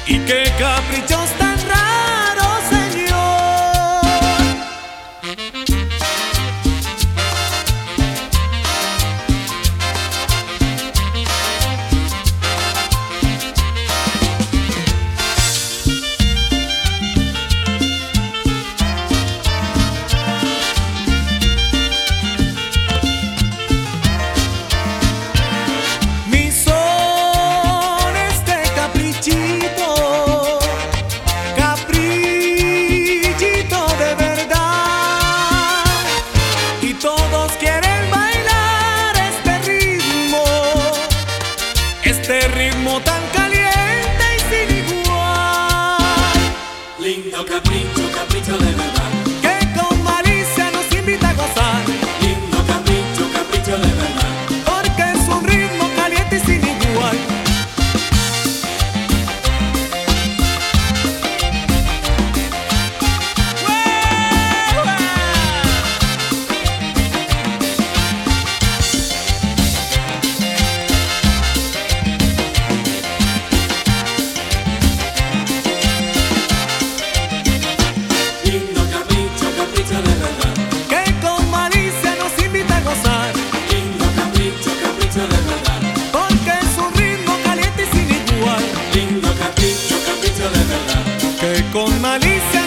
Y qué caprichos tan raros, señor. Mi son este caprichito, caprichito de verdad. Y todos quieren bailar este ritmo tan caliente y sin igual. Lindo capricho, capricho de verdad. Que con malicia nos invita a gozar. Lindo capricho, capricho de verdad. Porque es un ritmo caliente y sin igual. Lindo capricho, capricho de verdad. Que con malicia nos invita a gozar. Lindo capricho, capricho de verdad. Porque es un ritmo caliente y sin igual. Lindo capricho, capricho de verdad. Que con malicia